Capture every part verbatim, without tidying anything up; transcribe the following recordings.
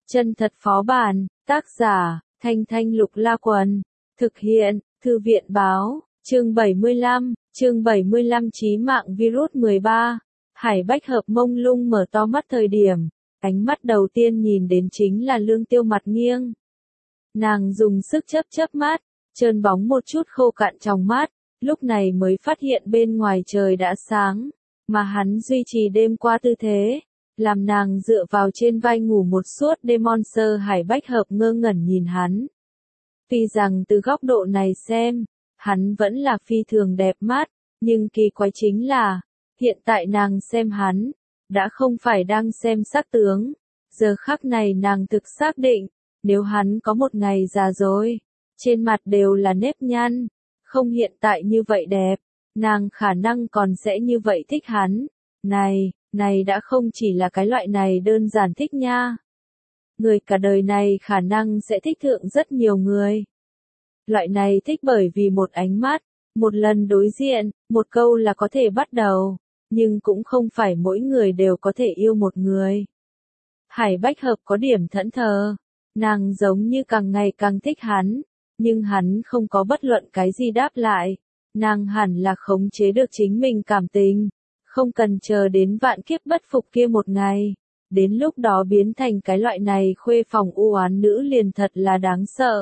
Chân thật phó bản, tác giả, Thanh Thanh Lục La Quần, thực hiện, Thư viện báo, chương bảy mươi lăm, chương bảy mươi lăm chí mạng virus mười ba. Hải Bách Hợp mông lung mở to mắt thời điểm, ánh mắt đầu tiên nhìn đến chính là Lương Tiêu mặt nghiêng. Nàng dùng sức chớp chớp mắt, trơn bóng một chút khô cạn trong mắt, lúc này mới phát hiện bên ngoài trời đã sáng, mà hắn duy trì đêm qua tư thế, làm nàng dựa vào trên vai ngủ một suốt đêm. Monster Hải Bách Hợp ngơ ngẩn nhìn hắn. Tuy rằng từ góc độ này xem, hắn vẫn là phi thường đẹp mắt, nhưng kỳ quái chính là, hiện tại nàng xem hắn, đã không phải đang xem sắc tướng. Giờ khắc này nàng thực xác định, nếu hắn có một ngày già rồi, trên mặt đều là nếp nhăn, không hiện tại như vậy đẹp, nàng khả năng còn sẽ như vậy thích hắn. Này, này đã không chỉ là cái loại này đơn giản thích nha. Người cả đời này khả năng sẽ thích thượng rất nhiều người. Loại này thích bởi vì một ánh mắt, một lần đối diện, một câu là có thể bắt đầu, nhưng cũng không phải mỗi người đều có thể yêu một người. Hải Bách Hợp có điểm thẫn thờ, nàng giống như càng ngày càng thích hắn, nhưng hắn không có bất luận cái gì đáp lại, nàng hẳn là khống chế được chính mình cảm tình, không cần chờ đến vạn kiếp bất phục kia một ngày, đến lúc đó biến thành cái loại này khuê phòng u oán nữ liền thật là đáng sợ.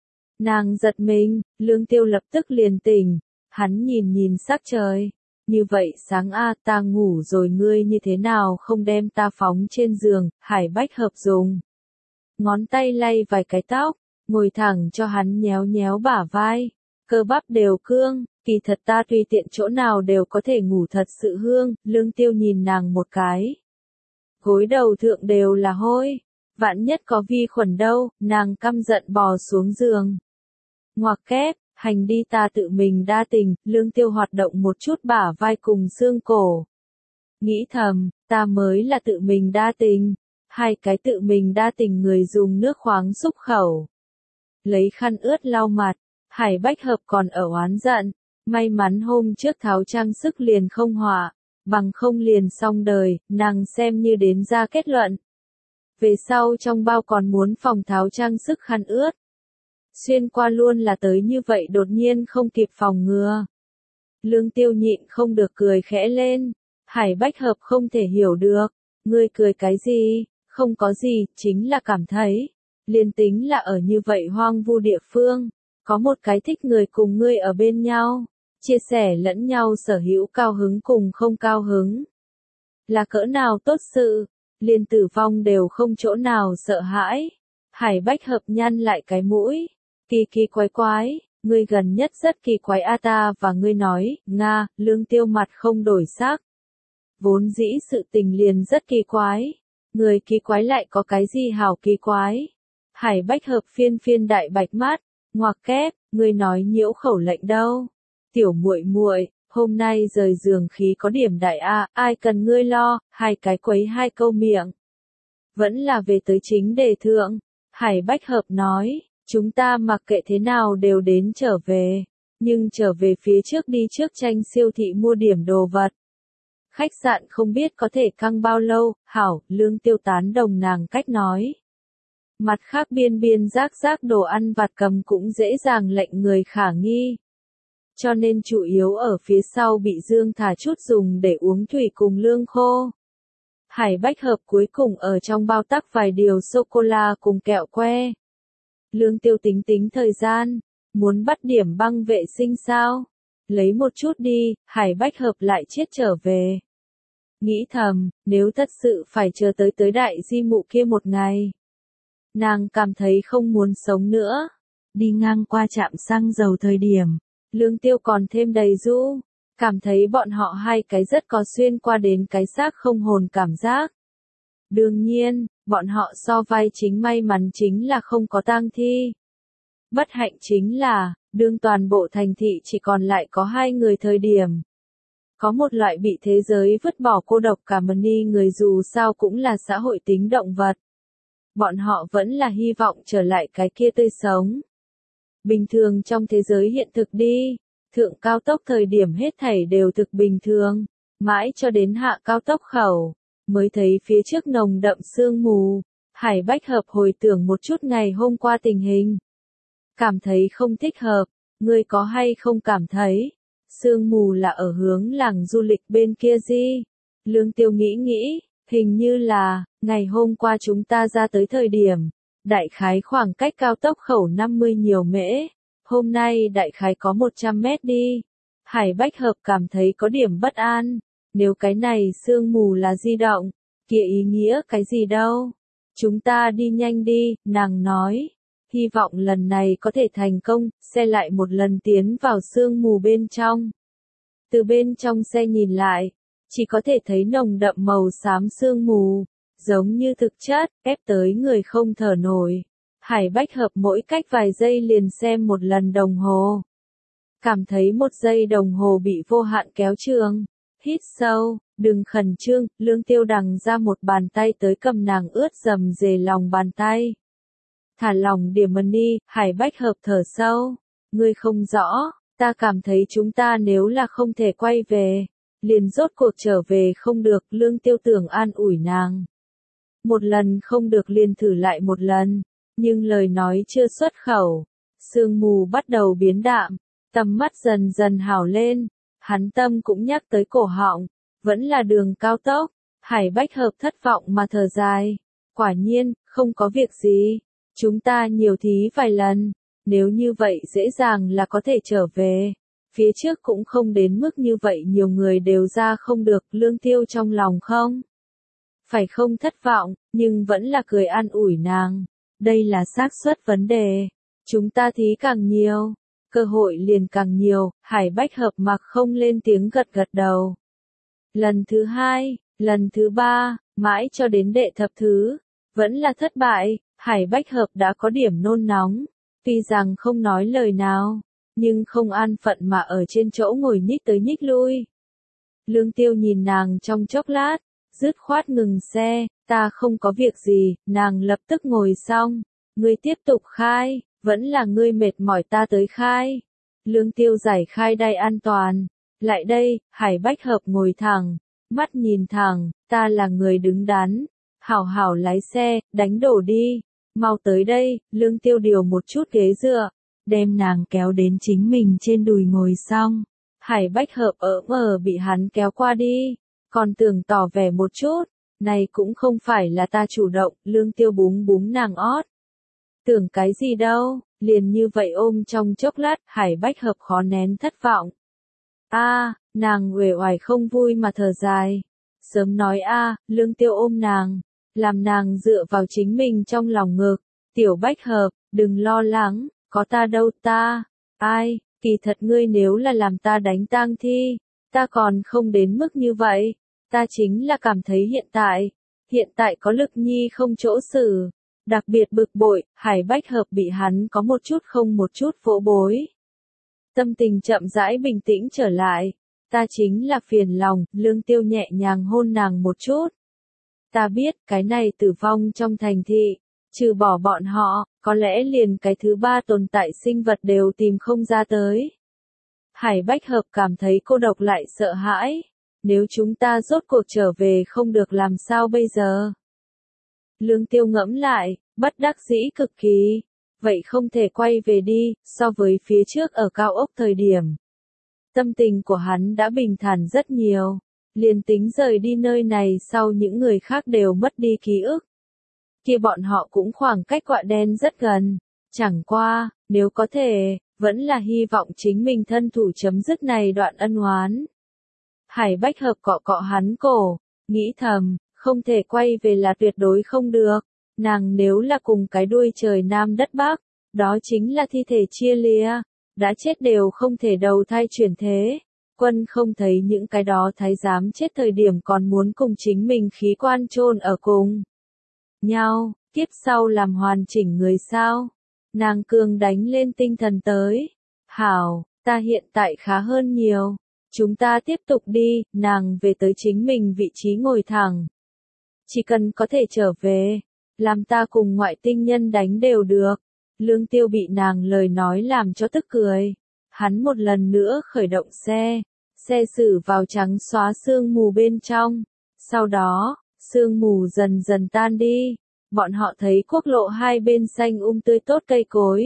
Nàng giật mình, Lương Tiêu lập tức liền tỉnh, hắn nhìn nhìn sắc trời, như vậy sáng a, ta ngủ rồi, ngươi như thế nào không đem ta phóng trên giường. Hải Bách Hợp dùng ngón tay lay vài cái tóc, ngồi thẳng cho hắn nhéo nhéo bả vai, cơ bắp đều cương, kỳ thật ta tùy tiện chỗ nào đều có thể ngủ thật sự hương. Lương Tiêu nhìn nàng một cái, gối đầu thượng đều là hôi, vạn nhất có vi khuẩn đâu. Nàng căm giận bò xuống giường, ngoặc kép, hành đi, ta tự mình đa tình. Lương Tiêu hoạt động một chút bả vai cùng xương cổ, nghĩ thầm, ta mới là tự mình đa tình. Hai cái tự mình đa tình người dùng nước khoáng xúc khẩu, lấy khăn ướt lau mặt. Hải Bách Hợp còn ở oán giận, may mắn hôm trước tháo trang sức liền không họa, bằng không liền xong đời. Nàng xem như đến ra kết luận, về sau trong bao còn muốn phòng tháo trang sức khăn ướt. Xuyên qua luôn là tới như vậy đột nhiên không kịp phòng ngừa. Lương Tiêu nhịn không được cười khẽ lên. Hải Bách Hợp không thể hiểu được, ngươi cười cái gì? Không có gì, chính là cảm thấy, liền tính là ở như vậy hoang vu địa phương, có một cái thích người cùng ngươi ở bên nhau, chia sẻ lẫn nhau sở hữu cao hứng cùng không cao hứng, là cỡ nào tốt sự, liền tử vong đều không chỗ nào sợ hãi. Hải Bách Hợp nhăn lại cái mũi, kỳ kỳ quái quái, ngươi gần nhất rất kỳ quái a. Ta và ngươi nói, Nga. Lương Tiêu mặt không đổi sắc, vốn dĩ sự tình liền rất kỳ quái, người kỳ quái lại có cái gì hảo kỳ quái. Hải Bách Hợp phiên phiên đại bạch mắt, ngoặc kép, ngươi nói nhiễu khẩu lệnh đâu. Tiểu muội muội, hôm nay rời giường khí có điểm đại a, ai cần ngươi lo. Hai cái quấy hai câu miệng, vẫn là về tới chính đề thượng. Hải Bách Hợp nói, chúng ta mặc kệ thế nào đều đến trở về, nhưng trở về phía trước đi trước tranh siêu thị mua điểm đồ vật. Khách sạn không biết có thể căng bao lâu. Hảo. Lương Tiêu tán đồng nàng cách nói. Mặt khác biên biên rác rác đồ ăn vặt cầm cũng dễ dàng lệnh người khả nghi, cho nên chủ yếu ở phía sau bị dương thả chút dùng để uống thủy cùng lương khô. Hải Bách Hợp cuối cùng ở trong bao tắc vài điều sô-cô-la cùng kẹo que. Lương Tiêu tính tính thời gian, muốn bắt điểm băng vệ sinh sao? Lấy một chút đi. Hải Bách Hợp lại chiết trở về, nghĩ thầm, nếu thật sự phải chờ tới tới đại di mụ kia một ngày, nàng cảm thấy không muốn sống nữa. Đi ngang qua trạm xăng dầu thời điểm, Lương Tiêu còn thêm đầy rũ, cảm thấy bọn họ hai cái rất có xuyên qua đến cái xác không hồn cảm giác. Đương nhiên, bọn họ so vai chính may mắn chính là không có tang thi. Bất hạnh chính là, đương toàn bộ thành thị chỉ còn lại có hai người thời điểm, có một loại bị thế giới vứt bỏ cô độc cả mani người dù sao cũng là xã hội tính động vật. Bọn họ vẫn là hy vọng trở lại cái kia tươi sống. Bình thường trong thế giới hiện thực đi, thượng cao tốc thời điểm hết thảy đều thực bình thường, mãi cho đến hạ cao tốc khẩu, mới thấy phía trước nồng đậm sương mù. Hải Bách Hợp hồi tưởng một chút ngày hôm qua tình hình. Cảm thấy không thích hợp, ngươi có hay không cảm thấy, sương mù là ở hướng làng du lịch bên kia gì? Lương Tiêu nghĩ nghĩ, hình như là, ngày hôm qua chúng ta ra tới thời điểm, đại khái khoảng cách cao tốc khẩu năm mươi nhiều mễ, hôm nay đại khái có một trăm mét đi. Hải Bách Hợp cảm thấy có điểm bất an, nếu cái này sương mù là di động, kia ý nghĩa cái gì đâu. Chúng ta đi nhanh đi, nàng nói. Hy vọng lần này có thể thành công, xe lại một lần tiến vào sương mù bên trong. Từ bên trong xe nhìn lại, chỉ có thể thấy nồng đậm màu xám sương mù, giống như thực chất, ép tới người không thở nổi. Hải Bách Hợp mỗi cách vài giây liền xem một lần đồng hồ. Cảm thấy một giây đồng hồ bị vô hạn kéo trường. Hít sâu, đừng khẩn trương, Lương Tiêu đằng ra một bàn tay tới cầm nàng ướt dầm dề lòng bàn tay. Thả lòng điểm mần đi, Hải Bách Hợp thở sâu. Ngươi không rõ, ta cảm thấy chúng ta nếu là không thể quay về, liền rốt cuộc trở về không được, Lương Tiêu tưởng an ủi nàng. Một lần không được liền thử lại một lần, nhưng lời nói chưa xuất khẩu. Sương mù bắt đầu biến đạm, tầm mắt dần dần hào lên, hắn tâm cũng nhắc tới cổ họng, vẫn là đường cao tốc. Hải Bách Hợp thất vọng mà thở dài. Quả nhiên, không có việc gì. Chúng ta nhiều thí vài lần, nếu như vậy dễ dàng là có thể trở về. Phía trước cũng không đến mức như vậy nhiều người đều ra không được, Lương Tiêu trong lòng không. Phải không thất vọng, nhưng vẫn là cười an ủi nàng. Đây là xác suất vấn đề. Chúng ta thí càng nhiều, cơ hội liền càng nhiều, Hải Bách Hợp mặc không lên tiếng gật gật đầu. Lần thứ hai, lần thứ ba, mãi cho đến đệ thập thứ, vẫn là thất bại. Hải Bách Hợp đã có điểm nôn nóng, tuy rằng không nói lời nào, nhưng không an phận mà ở trên chỗ ngồi nhích tới nhích lui. Lương Tiêu nhìn nàng trong chốc lát, dứt khoát ngừng xe, ta không có việc gì, nàng lập tức ngồi xong, ngươi tiếp tục khai, vẫn là ngươi mệt mỏi ta tới khai. Lương Tiêu giải khai đai an toàn, lại đây, Hải Bách Hợp ngồi thẳng, mắt nhìn thẳng, ta là người đứng đắn, hảo hảo lái xe, đánh đổ đi. Mau tới đây, Lương Tiêu điều một chút ghế dựa, đem nàng kéo đến chính mình trên đùi ngồi xong. Hải Bách Hợp ở mờ bị hắn kéo qua đi, còn tưởng tỏ vẻ một chút, này cũng không phải là ta chủ động, Lương Tiêu búng búng nàng ót. Tưởng cái gì đâu, liền như vậy ôm trong chốc lát, Hải Bách Hợp khó nén thất vọng. A, nàng uể oải không vui mà thở dài. Sớm nói a, Lương Tiêu ôm nàng, làm nàng dựa vào chính mình trong lòng ngực. Tiểu Bách Hợp, đừng lo lắng, có ta đâu ta. Ai, kỳ thật ngươi nếu là làm ta đánh tang thi, ta còn không đến mức như vậy. Ta chính là cảm thấy hiện tại, hiện tại có Lực Nhi không chỗ xử. Đặc biệt bực bội, Hải Bách Hợp bị hắn có một chút không một chút vỗ bối. Tâm tình chậm rãi bình tĩnh trở lại. Ta chính là phiền lòng, Lương Tiêu nhẹ nhàng hôn nàng một chút. Ta biết, cái này tử vong trong thành thị, trừ bỏ bọn họ, có lẽ liền cái thứ ba tồn tại sinh vật đều tìm không ra tới. Hải Bách Hợp cảm thấy cô độc lại sợ hãi. Nếu chúng ta rốt cuộc trở về không được làm sao bây giờ? Lương Tiêu ngẫm lại, bất đắc dĩ cực kỳ. Vậy không thể quay về đi, so với phía trước ở cao ốc thời điểm. Tâm tình của hắn đã bình thản rất nhiều. Liền tính rời đi nơi này sau những người khác đều mất đi ký ức. Kia bọn họ cũng khoảng cách quạ đen rất gần. Chẳng qua, nếu có thể, vẫn là hy vọng chính mình thân thủ chấm dứt này đoạn ân oán. Hải Bách Hợp cọ cọ hắn cổ, nghĩ thầm, không thể quay về là tuyệt đối không được. Nàng nếu là cùng cái đuôi trời nam đất bắc, đó chính là thi thể chia lìa, đã chết đều không thể đầu thai chuyển thế. Quân không thấy những cái đó thái giám chết thời điểm còn muốn cùng chính mình khí quan chôn ở cùng nhau, kiếp sau làm hoàn chỉnh người sao. Nàng cường đánh lên tinh thần tới. Hảo, ta hiện tại khá hơn nhiều. Chúng ta tiếp tục đi, nàng về tới chính mình vị trí ngồi thẳng. Chỉ cần có thể trở về, làm ta cùng ngoại tinh nhân đánh đều được. Lương Tiêu bị nàng lời nói làm cho tức cười. Hắn một lần nữa khởi động xe. Xe xử vào trắng xóa sương mù bên trong. Sau đó, sương mù dần dần tan đi. bọn họ thấy quốc lộ hai bên xanh um tươi tốt cây cối.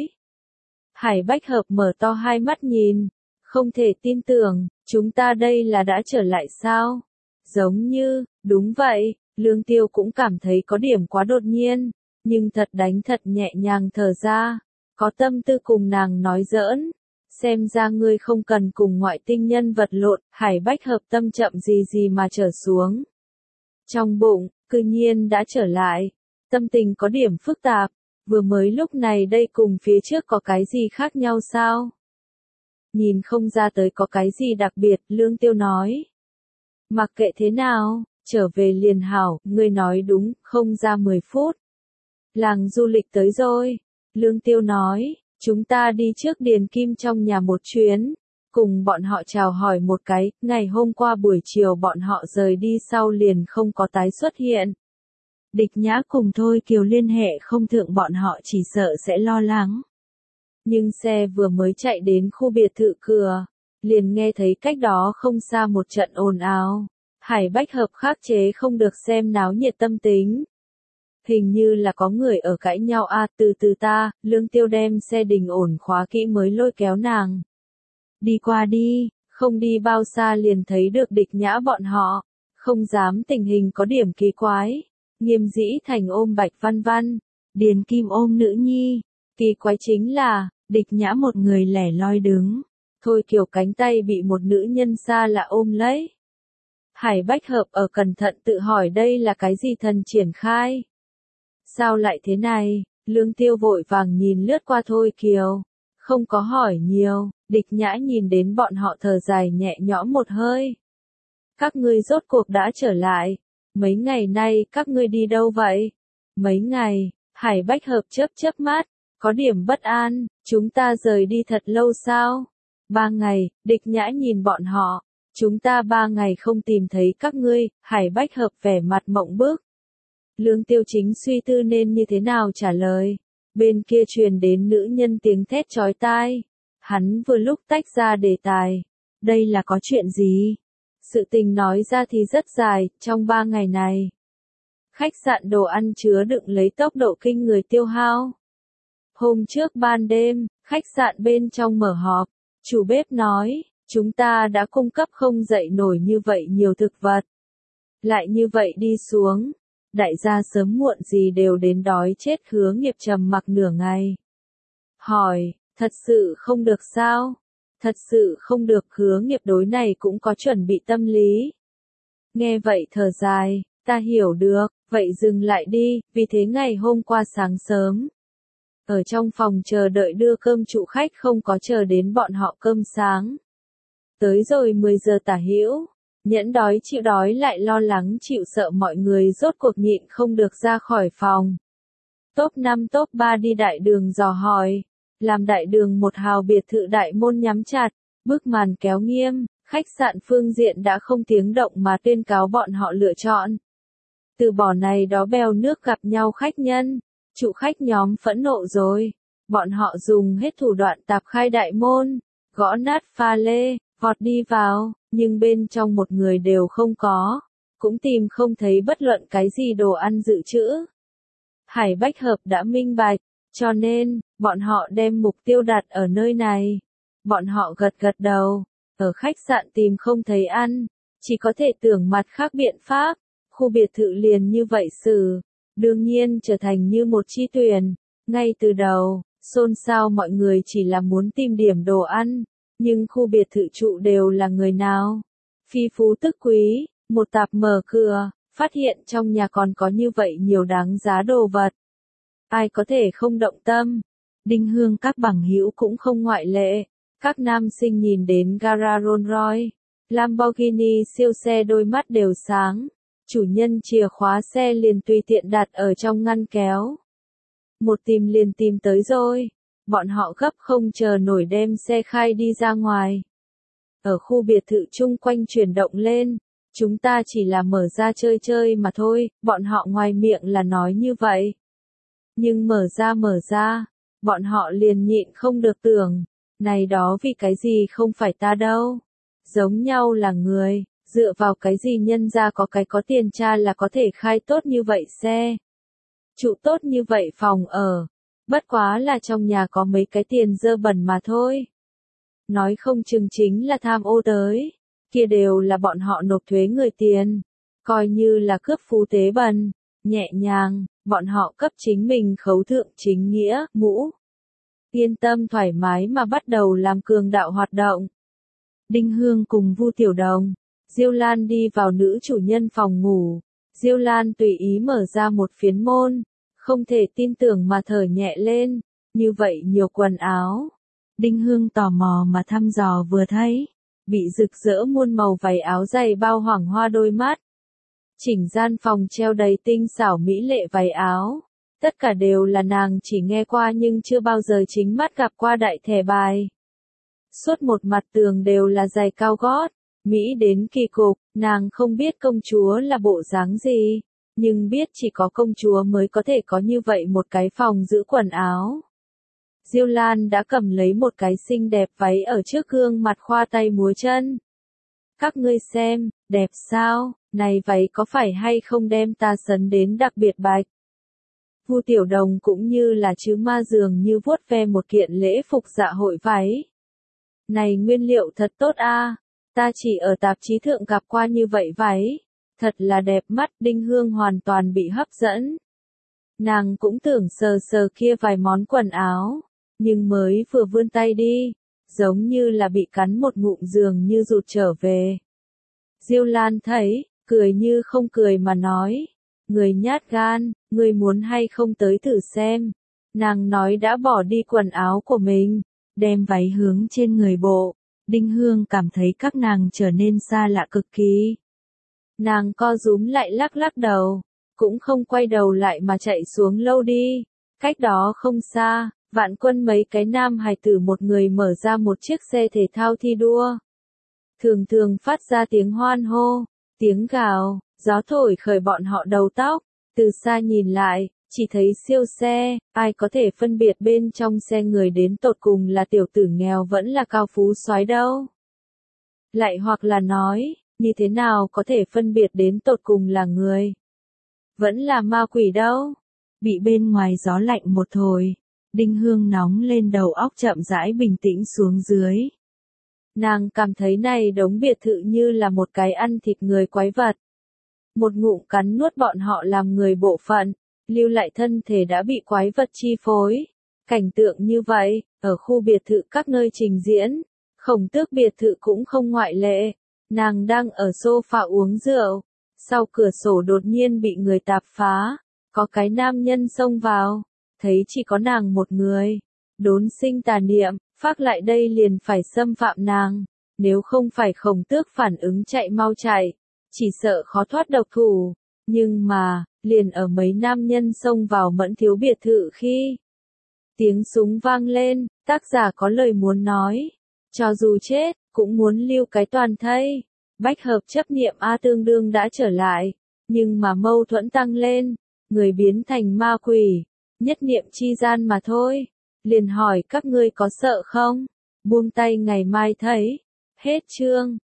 Hải Bách Hợp mở to hai mắt nhìn, không thể tin tưởng, chúng ta đây là đã trở lại sao? Giống như, đúng vậy, Lương Tiêu cũng cảm thấy có điểm quá đột nhiên, nhưng thật đánh thật nhẹ nhàng thở ra, có tâm tư cùng nàng nói giỡn. Xem ra ngươi không cần cùng ngoại tinh nhân vật lộn, Hải Bách Hợp tâm chậm gì gì mà trở xuống. Trong bụng, cư nhiên đã trở lại, tâm tình có điểm phức tạp, vừa mới lúc này đây cùng phía trước có cái gì khác nhau sao? Nhìn không ra tới có cái gì đặc biệt, Lương Tiêu nói. Mặc kệ thế nào, trở về liền hảo, ngươi nói đúng, không ra mười phút. Làng du lịch tới rồi, Lương Tiêu nói, chúng ta đi trước Điền Kim trong nhà một chuyến, cùng bọn họ chào hỏi một cái, ngày hôm qua buổi chiều bọn họ rời đi sau liền không có tái xuất hiện. Địch Nhã cùng Thôi Kiều liên hệ không thượng bọn họ chỉ sợ sẽ lo lắng. Nhưng xe vừa mới chạy đến khu biệt thự cửa, liền nghe thấy cách đó không xa một trận ồn ào. Hải Bách Hợp khắc chế không được xem náo nhiệt tâm tính. Hình như là có người ở cãi nhau a, à, từ từ ta, Lương Tiêu đem xe đình ổn khóa kỹ mới lôi kéo nàng. Đi qua đi, không đi bao xa liền thấy được Địch Nhã bọn họ, không dám tình hình có điểm kỳ quái. Nghiêm Dĩ Thành ôm Bạch Văn Văn, Điền Kim ôm nữ nhi, kỳ quái chính là, Địch Nhã một người lẻ loi đứng, Thôi Kiều cánh tay bị một nữ nhân xa lạ ôm lấy. Hải Bách Hợp ở cẩn thận tự hỏi đây là cái gì thần triển khai. Sao lại thế này, Lương Tiêu vội vàng nhìn lướt qua Thôi Kiều, không có hỏi nhiều, Địch Nhã nhìn đến bọn họ thở dài nhẹ nhõm một hơi. Các ngươi rốt cuộc đã trở lại, mấy ngày nay các ngươi đi đâu vậy? Mấy ngày, Hải Bách Hợp chớp chớp mắt, có điểm bất an, chúng ta rời đi thật lâu sao? Ba ngày, Địch Nhã nhìn bọn họ, chúng ta ba ngày không tìm thấy các ngươi, Hải Bách Hợp vẻ mặt mộng bức. Lương Tiêu chính suy tư nên như thế nào trả lời, bên kia truyền đến nữ nhân tiếng thét chói tai, hắn vừa lúc tách ra đề tài, đây là có chuyện gì? Sự tình nói ra thì rất dài, trong ba ngày này. Khách sạn đồ ăn chứa đựng lấy tốc độ kinh người tiêu hao. Hôm trước ban đêm, khách sạn bên trong mở họp, chủ bếp nói, chúng ta đã cung cấp không dậy nổi như vậy nhiều thực vật. Lại như vậy đi xuống, đại gia sớm muộn gì đều đến đói chết. Hứa Nghiệp trầm mặc nửa ngày. Hỏi, thật sự không được sao? Thật sự không được, Hứa Nghiệp đối này cũng có chuẩn bị tâm lý. Nghe vậy thở dài, ta hiểu được, vậy dừng lại đi, vì thế ngày hôm qua sáng sớm. Ở trong phòng chờ đợi đưa cơm trụ khách không có chờ đến bọn họ cơm sáng. Tới rồi mười giờ tả hữu, nhẫn đói chịu đói lại lo lắng chịu sợ mọi người rốt cuộc nhịn không được ra khỏi phòng. Top năm top ba đi đại đường dò hỏi, làm đại đường một hào biệt thự đại môn nhắm chặt, bức màn kéo nghiêm, khách sạn phương diện đã không tiếng động mà tuyên cáo bọn họ lựa chọn. Từ bỏ này đó bèo nước gặp nhau khách nhân, chủ khách nhóm phẫn nộ rồi, bọn họ dùng hết thủ đoạn tạp khai đại môn, gõ nát pha lê, vọt đi vào, nhưng bên trong một người đều không có, cũng tìm không thấy bất luận cái gì đồ ăn dự trữ. Hải Bách Hợp đã minh bạch, cho nên, bọn họ đem mục tiêu đặt ở nơi này. Bọn họ gật gật đầu, ở khách sạn tìm không thấy ăn, chỉ có thể tưởng mặt khác biện pháp, khu biệt thự liền như vậy xử, đương nhiên trở thành như một chi tuyển. Ngay từ đầu, xôn xao mọi người chỉ là muốn tìm điểm đồ ăn, nhưng khu biệt thự trụ đều là người nào? Phi phú tức quý, một tạp mở cửa, phát hiện trong nhà còn có như vậy nhiều đáng giá đồ vật. Ai có thể không động tâm? Đinh Hương các bằng hữu cũng không ngoại lệ. Các nam sinh nhìn đến gara Rolls Royce, Lamborghini siêu xe đôi mắt đều sáng. Chủ nhân chìa khóa xe liền tùy tiện đặt ở trong ngăn kéo. Một tìm liền tìm tới rồi. Bọn họ gấp không chờ nổi đem xe khai đi ra ngoài. Ở khu biệt thự chung quanh chuyển động lên. Chúng ta chỉ là mở ra chơi chơi mà thôi, bọn họ ngoài miệng là nói như vậy. Nhưng mở ra mở ra, bọn họ liền nhịn không được tưởng, này đó vì cái gì không phải ta đâu. Giống nhau là người, dựa vào cái gì nhân ra có cái có tiền cha là có thể khai tốt như vậy xe. Trụ tốt như vậy phòng ở, bất quá là trong nhà có mấy cái tiền dơ bẩn mà thôi. Nói không chừng chính là tham ô tới, kia đều là bọn họ nộp thuế người tiền, coi như là cướp phú tế bần, nhẹ nhàng, bọn họ cấp chính mình khấu thượng chính nghĩa, mũ. Yên tâm thoải mái mà bắt đầu làm cường đạo hoạt động. Đinh Hương cùng Vu Tiểu Đồng, Diêu Lan đi vào nữ chủ nhân phòng ngủ, Diêu Lan tùy ý mở ra một phiến môn, không thể tin tưởng mà thở nhẹ lên, như vậy nhiều quần áo. Đinh Hương tò mò mà thăm dò vừa thấy, bị rực rỡ muôn màu váy áo dày bao hoàng hoa đôi mắt. Chỉnh gian phòng treo đầy tinh xảo mỹ lệ váy áo, tất cả đều là nàng chỉ nghe qua nhưng chưa bao giờ chính mắt gặp qua đại thẻ bài. Suốt một mặt tường đều là giày cao gót, mỹ đến kỳ cục, nàng không biết công chúa là bộ dáng gì, nhưng biết chỉ có công chúa mới có thể có như vậy một cái phòng giữ quần áo. Diêu Lan đã cầm lấy một cái xinh đẹp váy ở trước gương mặt khoa tay múa chân. Các ngươi xem, đẹp sao, này váy có phải hay không đem ta sấn đến đặc biệt bạch. Vu Tiểu Đồng cũng như là chứ ma dường như vuốt ve một kiện lễ phục dạ hội váy. Này nguyên liệu thật tốt a, ta chỉ ở tạp chí thượng gặp qua như vậy váy, thật là đẹp mắt. Đinh Hương hoàn toàn bị hấp dẫn. Nàng cũng tưởng sờ sờ kia vài món quần áo, nhưng mới vừa vươn tay đi, giống như là bị cắn một ngụm dường như rụt trở về. Diêu Lan thấy, cười như không cười mà nói, người nhát gan, người muốn hay không tới thử xem. Nàng nói đã bỏ đi quần áo của mình, đem váy hướng trên người bộ. Đinh Hương cảm thấy các nàng trở nên xa lạ cực kỳ. Nàng co rúm lại lắc lắc đầu, cũng không quay đầu lại mà chạy xuống lâu đi. Cách đó không xa, Vạn Quân mấy cái nam hài tử một người mở ra một chiếc xe thể thao thi đua. Thường thường phát ra tiếng hoan hô, tiếng gào, gió thổi khởi bọn họ đầu tóc. Từ xa nhìn lại, chỉ thấy siêu xe, ai có thể phân biệt bên trong xe người đến tột cùng là tiểu tử nghèo vẫn là cao phú soái đâu. Lại hoặc là nói, như thế nào có thể phân biệt đến tột cùng là người, vẫn là ma quỷ đâu. Bị bên ngoài gió lạnh một hồi, Đinh Hương nóng lên đầu óc chậm rãi bình tĩnh xuống dưới. Nàng cảm thấy này đống biệt thự như là một cái ăn thịt người quái vật. Một ngụm cắn nuốt bọn họ làm người bộ phận, lưu lại thân thể đã bị quái vật chi phối. Cảnh tượng như vậy, ở khu biệt thự các nơi trình diễn, Khổng Tước biệt thự cũng không ngoại lệ. Nàng đang ở sofa uống rượu, sau cửa sổ đột nhiên bị người tạp phá, có cái nam nhân xông vào, thấy chỉ có nàng một người, đốn sinh tà niệm, phác lại đây liền phải xâm phạm nàng, nếu không phải Khổng Tước phản ứng chạy mau chạy, chỉ sợ khó thoát độc thủ. Nhưng mà, liền ở mấy nam nhân xông vào Mẫn Thiếu biệt thự khi tiếng súng vang lên, tác giả có lời muốn nói, cho dù chết, cũng muốn lưu cái toàn thây. Bách hợp chấp niệm A tương đương đã trở lại, nhưng mà mâu thuẫn tăng lên, người biến thành ma quỷ, nhất niệm chi gian mà thôi. Liền hỏi các ngươi có sợ không? Buông tay ngày mai thấy. Hết chương.